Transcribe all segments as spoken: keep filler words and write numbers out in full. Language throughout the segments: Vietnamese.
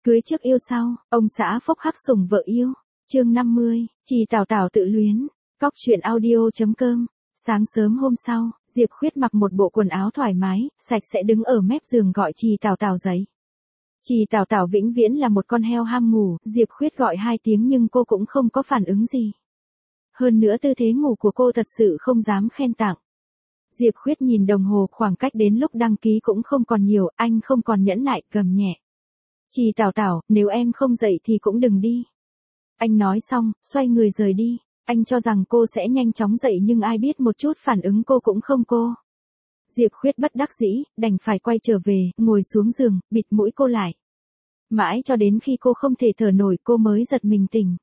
Cưới trước yêu sau, ông xã phốc hắc sủng vợ yêu. Chương năm mươi, Trì Tảo Tảo tự luyến. Cóc truyện audio chấm com. Sáng sớm hôm sau, Diệp Khuyết mặc một bộ quần áo thoải mái, sạch sẽ đứng ở mép giường gọi Trì Tảo Tảo dậy. Trì Tảo Tảo vĩnh viễn là một con heo ham ngủ, Diệp Khuyết gọi hai tiếng nhưng cô cũng không có phản ứng gì. Hơn nữa tư thế ngủ của cô thật sự không dám khen tặng. Diệp Khuyết nhìn đồng hồ, khoảng cách đến lúc đăng ký cũng không còn nhiều, anh không còn nhẫn nại, gầm nhẹ. Trì Tảo Tảo, nếu em không dậy thì cũng đừng đi. Anh nói xong, xoay người rời đi. Anh cho rằng cô sẽ nhanh chóng dậy nhưng ai biết một chút phản ứng cô cũng không cô. Diệp Khuyết bất đắc dĩ, đành phải quay trở về, ngồi xuống giường, bịt mũi cô lại. Mãi cho đến khi cô không thể thở nổi cô mới giật mình tỉnh.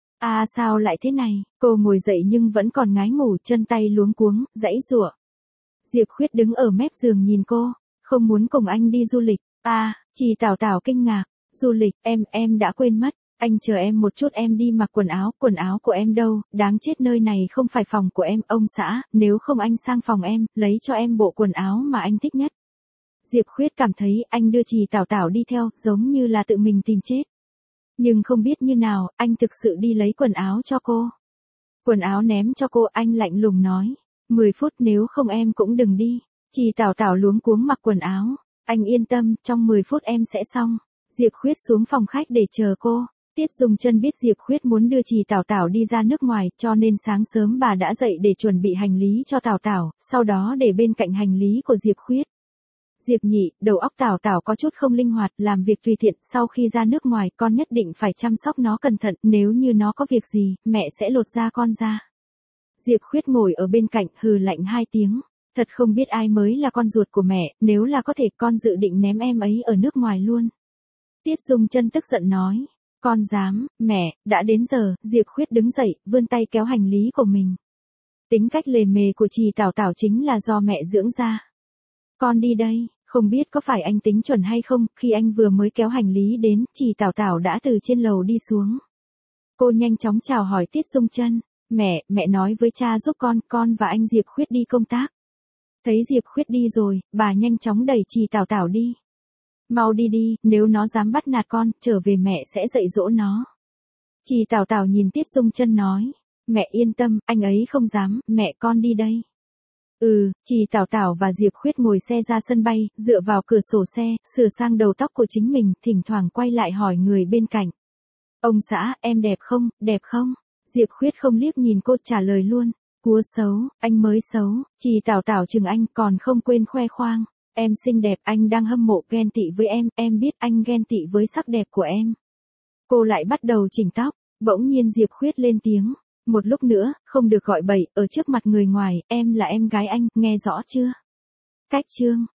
À sao lại thế này, cô ngồi dậy nhưng vẫn còn ngái ngủ, chân tay luống cuống, giãy giụa. Diệp Khuyết đứng ở mép giường nhìn cô, không muốn cùng anh đi du lịch. À, Trì Tảo Tảo kinh ngạc, du lịch, em, em đã quên mất. Anh chờ em một chút, em đi mặc quần áo, quần áo của em đâu, đáng chết, nơi này không phải phòng của em, ông xã, nếu không anh sang phòng em, lấy cho em bộ quần áo mà anh thích nhất. Diệp Khuyết cảm thấy anh đưa Trì Tảo Tảo đi theo, giống như là tự mình tìm chết. Nhưng không biết như nào, anh thực sự đi lấy quần áo cho cô. Quần áo ném cho cô, anh lạnh lùng nói, mười phút nếu không em cũng đừng đi. Trì Tảo Tảo luống cuống mặc quần áo, anh yên tâm, trong mười phút em sẽ xong. Diệp Khuyết xuống phòng khách để chờ cô. Tiết Dung Chân biết Diệp Khuyết muốn đưa Trì Tảo Tảo đi ra nước ngoài, cho nên sáng sớm bà đã dậy để chuẩn bị hành lý cho Tảo Tảo, sau đó để bên cạnh hành lý của Diệp Khuyết. Diệp nhị, đầu óc Tảo Tảo có chút không linh hoạt, làm việc tùy tiện, sau khi ra nước ngoài con nhất định phải chăm sóc nó cẩn thận, nếu như nó có việc gì, mẹ sẽ lột da con ra. Diệp Khuyết ngồi ở bên cạnh, hừ lạnh hai tiếng, thật không biết ai mới là con ruột của mẹ, nếu là có thể con dự định ném em ấy ở nước ngoài luôn. Tiết Dung Chân tức giận nói. Con dám, mẹ, đã đến giờ, Diệp Khuyết đứng dậy, vươn tay kéo hành lý của mình. Tính cách lề mề của Trì Tảo Tảo chính là do mẹ dưỡng ra. Con đi đây, không biết có phải anh tính chuẩn hay không, khi anh vừa mới kéo hành lý đến, Trì Tảo Tảo đã từ trên lầu đi xuống. Cô nhanh chóng chào hỏi Tiết Dung Chân, mẹ, mẹ nói với cha giúp con, con và anh Diệp Khuyết đi công tác. Thấy Diệp Khuyết đi rồi, bà nhanh chóng đẩy Trì Tảo Tảo đi. Mau đi đi, nếu nó dám bắt nạt con, trở về mẹ sẽ dạy dỗ nó. Trì Tảo Tảo nhìn Tiết Dung Chân nói, mẹ yên tâm, anh ấy không dám, mẹ con đi đây. Ừ, Trì Tảo Tảo và Diệp Khuyết ngồi xe ra sân bay, dựa vào cửa sổ xe, sửa sang đầu tóc của chính mình, thỉnh thoảng quay lại hỏi người bên cạnh. Ông xã, em đẹp không, đẹp không? Diệp Khuyết không liếc nhìn cô, trả lời luôn, cua xấu, anh mới xấu. Trì Tảo Tảo chừng anh, còn không quên khoe khoang. Em xinh đẹp, anh đang hâm mộ ghen tị với em, em biết anh ghen tị với sắc đẹp của em. Cô lại bắt đầu chỉnh tóc, bỗng nhiên Diệp Khuyết lên tiếng, một lúc nữa, không được gọi bậy, ở trước mặt người ngoài, em là em gái anh, nghe rõ chưa? Cách chương.